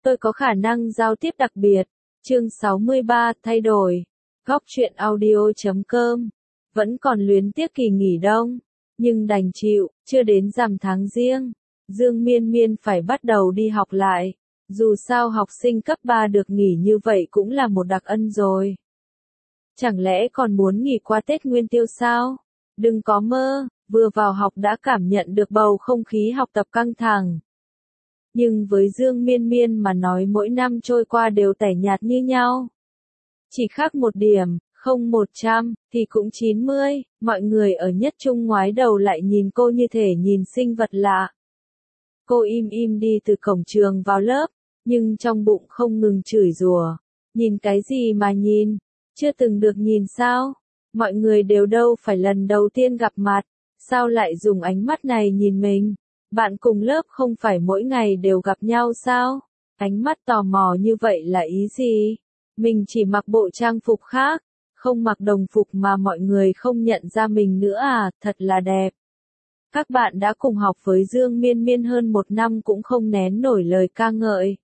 Tôi có khả năng giao tiếp đặc biệt. Chương 63 thay đổi. Góc truyện audio.com. Vẫn còn luyến tiếc kỳ nghỉ đông, nhưng đành chịu, chưa đến rằm tháng Giêng, Dương Miên Miên phải bắt đầu đi học lại. Dù sao học sinh cấp 3 được nghỉ như vậy cũng là một đặc ân rồi. Chẳng lẽ còn muốn nghỉ qua Tết Nguyên Tiêu sao? Đừng có mơ, vừa vào học đã cảm nhận được bầu không khí học tập căng thẳng. Nhưng với Dương Miên Miên mà nói mỗi năm trôi qua đều tẻ nhạt như nhau. Chỉ khác một điểm, không 100, thì cũng 90, mọi người ở nhất trung ngoái đầu lại nhìn cô như thể nhìn sinh vật lạ. Cô im im đi từ cổng trường vào lớp, nhưng trong bụng không ngừng chửi rủa. Nhìn cái gì mà nhìn, chưa từng được nhìn sao? Mọi người đều đâu phải lần đầu tiên gặp mặt, sao lại dùng ánh mắt này nhìn mình? Bạn cùng lớp không phải mỗi ngày đều gặp nhau sao? Ánh mắt tò mò như vậy là ý gì? Mình chỉ mặc bộ trang phục khác, không mặc đồng phục mà mọi người không nhận ra mình nữa à, thật là đẹp. Các bạn đã cùng học với Dương Miên Miên hơn một năm cũng không nén nổi lời ca ngợi.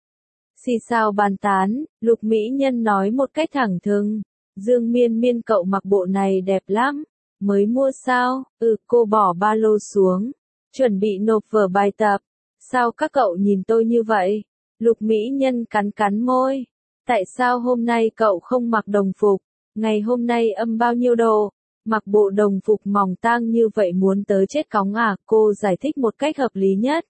Xì xào bàn tán, Lục Mỹ Nhân nói một cách thẳng thừng. Dương Miên Miên cậu mặc bộ này đẹp lắm. Mới mua sao? Cô bỏ ba lô xuống. Chuẩn bị nộp vở bài tập. Sao các cậu nhìn tôi như vậy? Lục Mỹ Nhân cắn cắn môi. Tại sao hôm nay cậu không mặc đồng phục? Ngày hôm nay âm bao nhiêu độ? Mặc bộ đồng phục mỏng tang như vậy muốn tới chết cóng à? Cô giải thích một cách hợp lý nhất.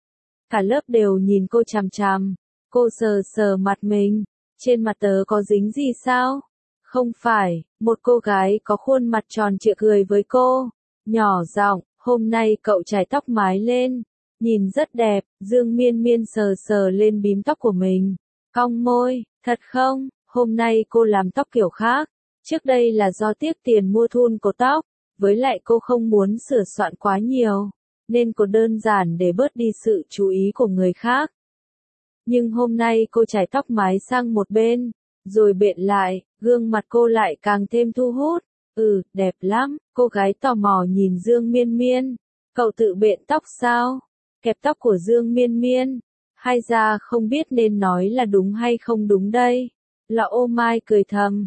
Cả lớp đều nhìn cô chằm chằm. Cô sờ sờ mặt mình. Trên mặt tớ có dính gì sao? Không phải, một cô gái có khuôn mặt tròn trịa cười với cô. Nhỏ giọng, hôm nay cậu chải tóc mái lên. Nhìn rất đẹp. Dương Miên Miên sờ sờ lên bím tóc của mình. Cong môi, thật không? Hôm nay cô làm tóc kiểu khác. Trước đây là do tiếc tiền mua thun cột tóc, với lại cô không muốn sửa soạn quá nhiều, nên cô đơn giản để bớt đi sự chú ý của người khác. Nhưng hôm nay cô chải tóc mái sang một bên, rồi bện lại, gương mặt cô lại càng thêm thu hút. Đẹp lắm, cô gái tò mò nhìn Dương Miên Miên. Cậu tự bện tóc sao? Kẹp tóc của Dương Miên Miên. Hay ra không biết nên nói là đúng hay không đúng đây. Là ô mai cười thầm.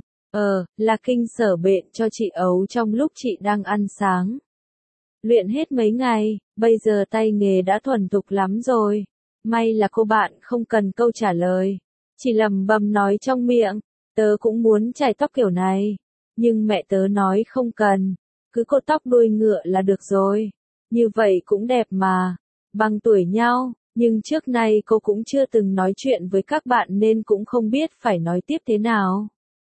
Là kinh sở bện cho chị ấu trong lúc chị đang ăn sáng. Luyện hết mấy ngày, bây giờ tay nghề đã thuần thục lắm rồi. May là cô bạn không cần câu trả lời. Chỉ lẩm bẩm nói trong miệng, tớ cũng muốn chải tóc kiểu này. Nhưng mẹ tớ nói không cần, cứ cột tóc đuôi ngựa là được rồi. Như vậy cũng đẹp mà, bằng tuổi nhau. Nhưng trước nay cô cũng chưa từng nói chuyện với các bạn nên cũng không biết phải nói tiếp thế nào.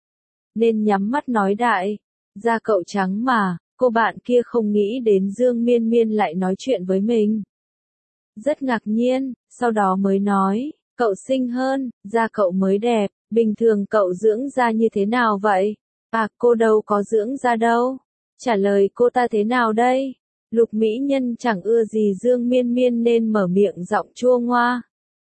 Nên nhắm mắt nói đại. Da cậu trắng mà, cô bạn kia không nghĩ đến Dương Miên Miên lại nói chuyện với mình. Rất ngạc nhiên, sau đó mới nói, cậu xinh hơn, da cậu mới đẹp, bình thường cậu dưỡng da như thế nào vậy? Cô đâu có dưỡng da đâu. Trả lời cô ta thế nào đây? Lục Mỹ Nhân chẳng ưa gì Dương Miên Miên nên mở miệng giọng chua ngoa.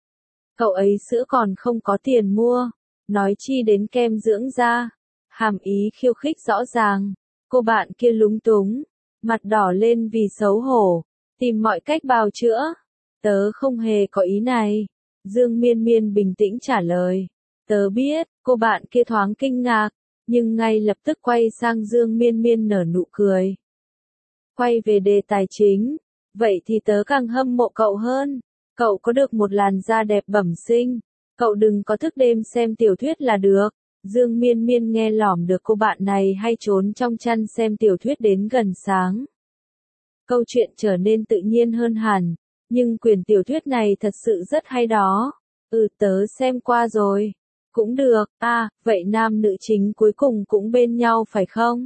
Cậu ấy sữa còn không có tiền mua, nói chi đến kem dưỡng da. Hàm ý khiêu khích rõ ràng. Cô bạn kia lúng túng, mặt đỏ lên vì xấu hổ, tìm mọi cách bào chữa. Tớ không hề có ý này. Dương Miên Miên bình tĩnh trả lời. Tớ biết, cô bạn kia thoáng kinh ngạc, nhưng ngay lập tức quay sang Dương Miên Miên nở nụ cười. Quay về đề tài chính, vậy thì tớ càng hâm mộ cậu hơn. Cậu có được một làn da đẹp bẩm sinh. Cậu đừng có thức đêm xem tiểu thuyết là được. Dương Miên Miên nghe lỏm được cô bạn này hay trốn trong chăn xem tiểu thuyết đến gần sáng. Câu chuyện trở nên tự nhiên hơn hẳn, nhưng quyển tiểu thuyết này thật sự rất hay đó. Tớ xem qua rồi. Cũng được, vậy nam nữ chính cuối cùng cũng bên nhau phải không?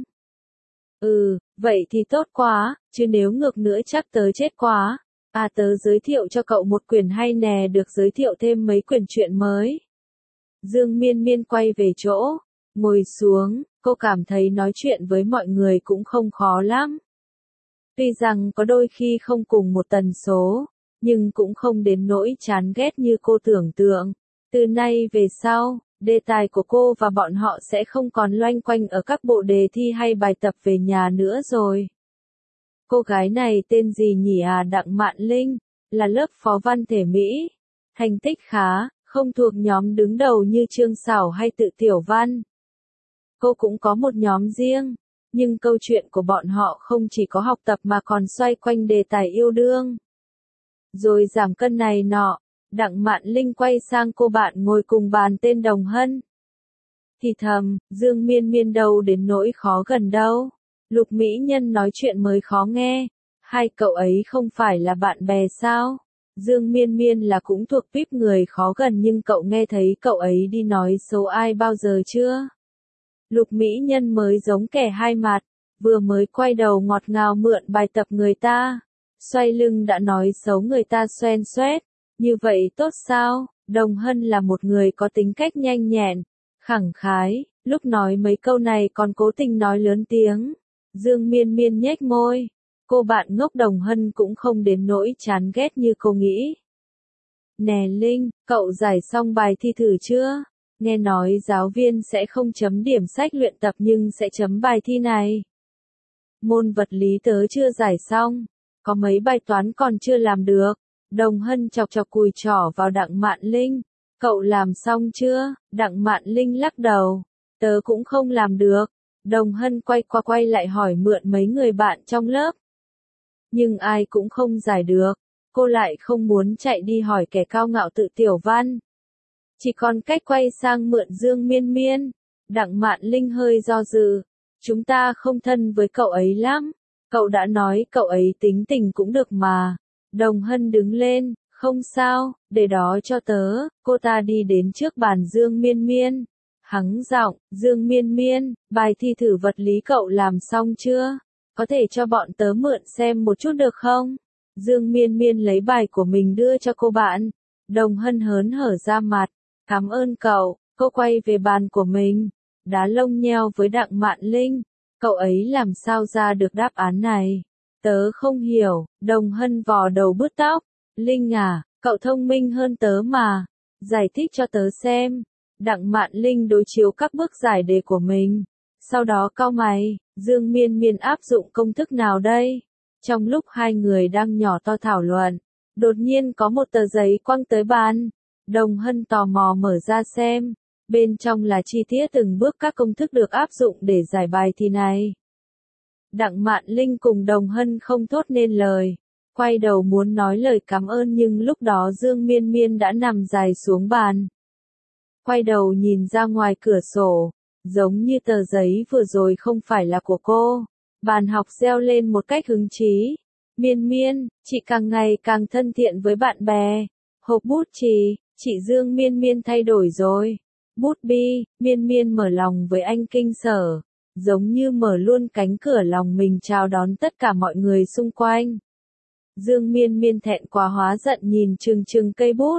Vậy thì tốt quá, chứ nếu ngược nữa chắc tớ chết quá. Tớ giới thiệu cho cậu một quyển hay nè, được giới thiệu thêm mấy quyển truyện mới. Dương Miên Miên quay về chỗ, ngồi xuống, cô cảm thấy nói chuyện với mọi người cũng không khó lắm. Tuy rằng có đôi khi không cùng một tần số, nhưng cũng không đến nỗi chán ghét như cô tưởng tượng. Từ nay về sau, đề tài của cô và bọn họ sẽ không còn loanh quanh ở các bộ đề thi hay bài tập về nhà nữa rồi. Cô gái này tên gì nhỉ? Đặng Mạn Linh, là lớp phó văn thể Mỹ. Thành tích khá, không thuộc nhóm đứng đầu như Trương Sảo hay Tự Tiểu Văn. Cô cũng có một nhóm riêng, nhưng câu chuyện của bọn họ không chỉ có học tập mà còn xoay quanh đề tài yêu đương. Rồi giảm cân này nọ, Đặng Mạn Linh quay sang cô bạn ngồi cùng bàn tên Đồng Hân. Thì thầm, Dương Miên Miên đâu đến nỗi khó gần đâu. Lục Mỹ Nhân nói chuyện mới khó nghe. Hai cậu ấy không phải là bạn bè sao? Dương Miên Miên là cũng thuộc tuýp người khó gần nhưng cậu nghe thấy cậu ấy đi nói xấu ai bao giờ chưa? Lục Mỹ Nhân mới giống kẻ hai mặt, vừa mới quay đầu ngọt ngào mượn bài tập người ta. Xoay lưng đã nói xấu người ta xoen xoét. Như vậy tốt sao? Đồng Hân là một người có tính cách nhanh nhẹn, khẳng khái, lúc nói mấy câu này còn cố tình nói lớn tiếng. Dương Miên Miên nhếch môi. Cô bạn ngốc Đồng Hân cũng không đến nỗi chán ghét như cô nghĩ. Nè Linh, cậu giải xong bài thi thử chưa? Nghe nói giáo viên sẽ không chấm điểm sách luyện tập nhưng sẽ chấm bài thi này. Môn vật lý tớ chưa giải xong, có mấy bài toán còn chưa làm được. Đồng Hân chọc chọc cùi trỏ vào Đặng Mạn Linh. Cậu làm xong chưa? Đặng Mạn Linh lắc đầu. Tớ cũng không làm được. Đồng Hân quay qua quay lại hỏi mượn mấy người bạn trong lớp. Nhưng ai cũng không giải được. Cô lại không muốn chạy đi hỏi kẻ cao ngạo Tự Tiểu Văn. Chỉ còn cách quay sang mượn Dương Miên Miên. Đặng Mạn Linh hơi do dự. Chúng ta không thân với cậu ấy lắm. Cậu đã nói cậu ấy tính tình cũng được mà. Đồng Hân đứng lên, không sao, để đó cho tớ. Cô ta đi đến trước bàn Dương Miên Miên. Hắng giọng, Dương Miên Miên, bài thi thử vật lý cậu làm xong chưa? Có thể cho bọn tớ mượn xem một chút được không? Dương Miên Miên lấy bài của mình đưa cho cô bạn. Đồng Hân hớn hở ra mặt. Cảm ơn cậu. Cô quay về bàn của mình. Đá lông nheo với Đặng Mạn Linh. Cậu ấy làm sao ra được đáp án này? Tớ không hiểu. Đồng Hân vò đầu bứt tóc. Linh à, cậu thông minh hơn tớ mà. Giải thích cho tớ xem. Đặng Mạn Linh đối chiếu các bước giải đề của mình. Sau đó cau mày, Dương Miên Miên áp dụng công thức nào đây? Trong lúc hai người đang nhỏ to thảo luận, đột nhiên có một tờ giấy quăng tới bàn. Đồng Hân tò mò mở ra xem. Bên trong là chi tiết từng bước các công thức được áp dụng để giải bài thi này. Đặng Mạn Linh cùng Đồng Hân không thốt nên lời. Quay đầu muốn nói lời cảm ơn nhưng lúc đó Dương Miên Miên đã nằm dài xuống bàn. Quay đầu nhìn ra ngoài cửa sổ. Giống như tờ giấy vừa rồi không phải là của cô. Bàn học reo lên một cách hứng chí. Miên Miên, chị càng ngày càng thân thiện với bạn bè. Hộp bút chì, chị Dương Miên Miên thay đổi rồi. Bút bi, Miên Miên mở lòng với anh Kinh Sở. Giống như mở luôn cánh cửa lòng mình chào đón tất cả mọi người xung quanh. Dương Miên Miên thẹn quá hóa giận nhìn chừng chừng cây bút.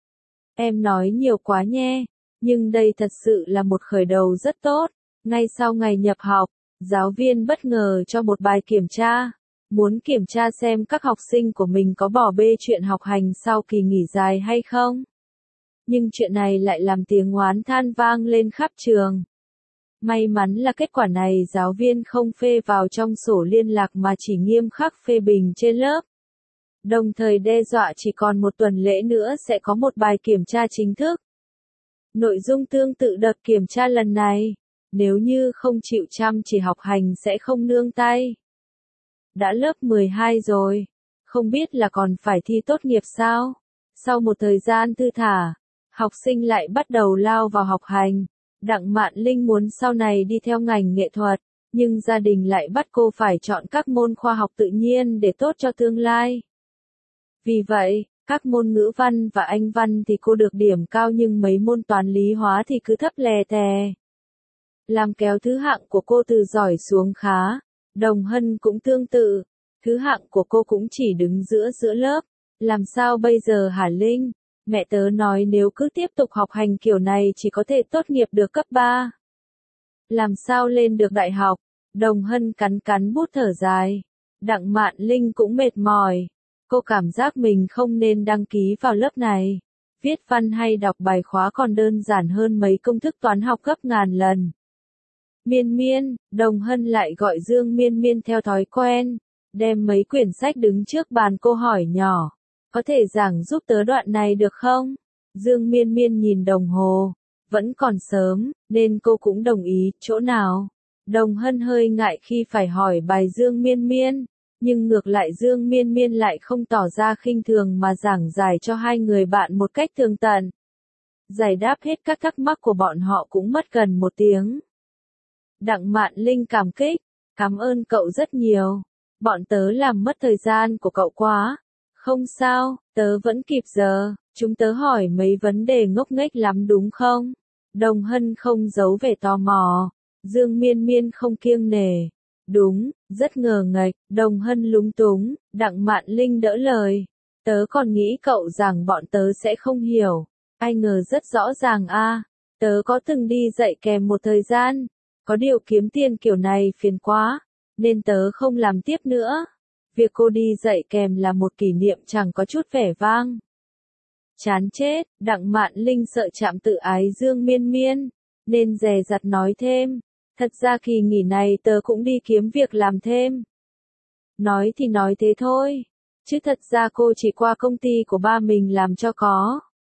Em nói nhiều quá nhé. Nhưng đây thật sự là một khởi đầu rất tốt. Ngay sau ngày nhập học, giáo viên bất ngờ cho một bài kiểm tra. Muốn kiểm tra xem các học sinh của mình có bỏ bê chuyện học hành sau kỳ nghỉ dài hay không. Nhưng chuyện này lại làm tiếng oán than vang lên khắp trường. May mắn là kết quả này giáo viên không phê vào trong sổ liên lạc mà chỉ nghiêm khắc phê bình trên lớp. Đồng thời đe dọa chỉ còn một tuần lễ nữa sẽ có một bài kiểm tra chính thức. Nội dung tương tự đợt kiểm tra lần này. Nếu như không chịu chăm chỉ học hành sẽ không nương tay. Đã lớp 12 rồi. Không biết là còn phải thi tốt nghiệp sao? Sau một thời gian thư thả, học sinh lại bắt đầu lao vào học hành. Đặng Mạn Linh muốn sau này đi theo ngành nghệ thuật, nhưng gia đình lại bắt cô phải chọn các môn khoa học tự nhiên để tốt cho tương lai. Vì vậy, các môn ngữ văn và Anh văn thì cô được điểm cao nhưng mấy môn toán lý hóa thì cứ thấp lè tè. Làm kéo thứ hạng của cô từ giỏi xuống khá. Đồng Hân cũng tương tự. Thứ hạng của cô cũng chỉ đứng giữa lớp. Làm sao bây giờ hả Linh? Mẹ tớ nói nếu cứ tiếp tục học hành kiểu này chỉ có thể tốt nghiệp được cấp 3. Làm sao lên được đại học? Đồng Hân cắn cắn bút thở dài. Đặng Mạn Linh cũng mệt mỏi. Cô cảm giác mình không nên đăng ký vào lớp này. Viết văn hay đọc bài khóa còn đơn giản hơn mấy công thức toán học gấp ngàn lần. Miên Miên, Đồng Hân lại gọi Dương Miên Miên theo thói quen. Đem mấy quyển sách đứng trước bàn cô hỏi nhỏ. Có thể giảng giúp tớ đoạn này được không? Dương Miên Miên nhìn đồng hồ, vẫn còn sớm, nên cô cũng đồng ý, chỗ nào? Đồng Hân hơi ngại khi phải hỏi bài Dương Miên Miên, nhưng ngược lại Dương Miên Miên lại không tỏ ra khinh thường mà giảng giải cho hai người bạn một cách tường tận. Giải đáp hết các thắc mắc của bọn họ cũng mất gần 1 tiếng. Đặng Mạn Linh cảm kích, cảm ơn cậu rất nhiều. Bọn tớ làm mất thời gian của cậu quá. Không sao, tớ vẫn kịp giờ, chúng tớ hỏi mấy vấn đề ngốc nghếch lắm đúng không? Đồng Hân không giấu vẻ tò mò. Dương Miên Miên không kiêng nể. Đúng, rất ngờ nghệch, Đồng Hân lúng túng, Đặng Mạn Linh đỡ lời. Tớ còn nghĩ cậu rằng bọn tớ sẽ không hiểu. Ai ngờ rất rõ ràng a. Tớ có từng đi dạy kèm một thời gian. Có điều kiếm tiền kiểu này phiền quá, nên tớ không làm tiếp nữa. Việc cô đi dạy kèm là một kỷ niệm chẳng có chút vẻ vang. Chán chết, Đặng Mạn Linh sợ chạm tự ái Dương Miên Miên, nên dè dặt nói thêm. Thật ra kỳ nghỉ này tớ cũng đi kiếm việc làm thêm. Nói thì nói thế thôi, chứ thật ra cô chỉ qua công ty của ba mình làm cho có.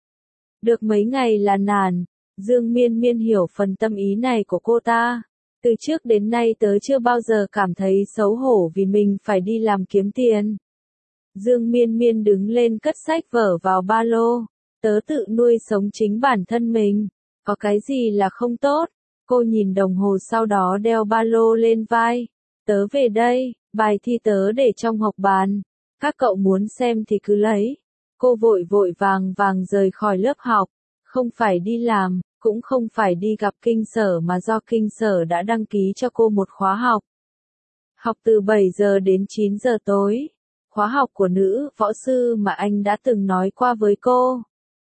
Được mấy ngày là nản, Dương Miên Miên hiểu phần tâm ý này của cô ta. Từ trước đến nay tớ chưa bao giờ cảm thấy xấu hổ vì mình phải đi làm kiếm tiền. Dương Miên Miên đứng lên cất sách vở vào ba lô. Tớ tự nuôi sống chính bản thân mình. Có cái gì là không tốt? Cô nhìn đồng hồ sau đó đeo ba lô lên vai. Tớ về đây, bài thi tớ để trong học bàn. Các cậu muốn xem thì cứ lấy. Cô vội vội vàng vàng rời khỏi lớp học. Không phải đi làm, cũng không phải đi gặp kinh sở mà do kinh sở đã đăng ký cho cô một khóa học. Học từ 7 giờ đến 9 giờ tối. Khóa học của nữ võ sư mà anh đã từng nói qua với cô.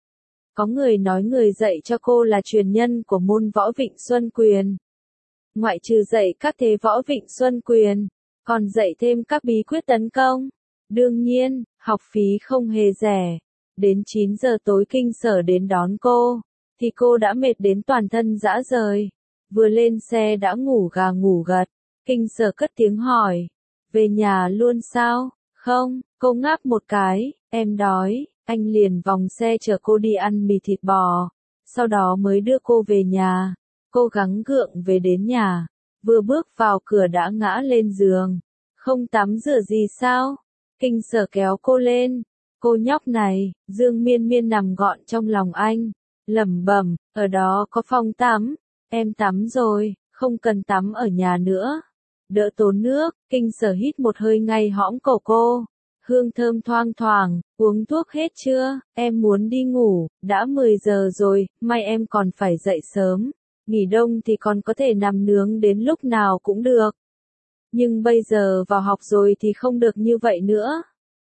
Có người nói người dạy cho cô là truyền nhân của môn võ Vịnh Xuân Quyền. Ngoại trừ dạy các thế võ Vịnh Xuân Quyền, còn dạy thêm các bí quyết tấn công. Đương nhiên, học phí không hề rẻ. Đến 9 giờ tối kinh sở đến đón cô, thì cô đã mệt đến toàn thân rã rời. Vừa lên xe đã ngủ gà ngủ gật. Kinh sở cất tiếng hỏi. Về nhà luôn sao? Không, cô ngáp một cái, em đói. Anh liền vòng xe chở cô đi ăn mì thịt bò. Sau đó mới đưa cô về nhà. Cô gắng gượng về đến nhà. Vừa bước vào cửa đã ngã lên giường. Không tắm rửa gì sao? Kinh sở kéo cô lên. Cô nhóc này, Dương Miên Miên nằm gọn trong lòng anh. Lẩm bẩm, ở đó có phòng tắm. Em tắm rồi, không cần tắm ở nhà nữa. Đỡ tốn nước, kinh sở hít một hơi ngay hõm cổ cô. Hương thơm thoang thoảng, uống thuốc hết chưa? Em muốn đi ngủ, đã 10 giờ rồi, mai em còn phải dậy sớm. Nghỉ đông thì còn có thể nằm nướng đến lúc nào cũng được. Nhưng bây giờ vào học rồi thì không được như vậy nữa.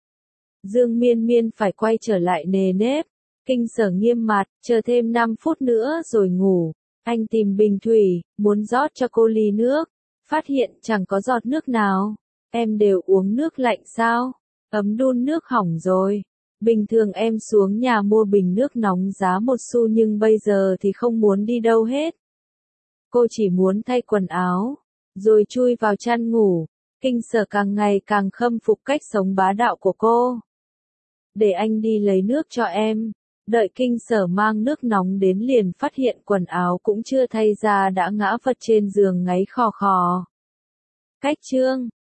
Dương Miên Miên phải quay trở lại nề nếp. Kinh sở nghiêm mặt, chờ thêm 5 phút nữa rồi ngủ. Anh tìm bình thủy, muốn rót cho cô ly nước. Phát hiện chẳng có giọt nước nào. Em đều uống nước lạnh sao? Ấm đun nước hỏng rồi. Bình thường em xuống nhà mua bình nước nóng giá 1 xu nhưng bây giờ thì không muốn đi đâu hết. Cô chỉ muốn thay quần áo, rồi chui vào chăn ngủ. Kinh sở càng ngày càng khâm phục cách sống bá đạo của cô. Để anh đi lấy nước cho em. Đợi kinh sở mang nước nóng đến liền phát hiện quần áo cũng chưa thay ra đã ngã vật trên giường ngáy khò khò. Cách chương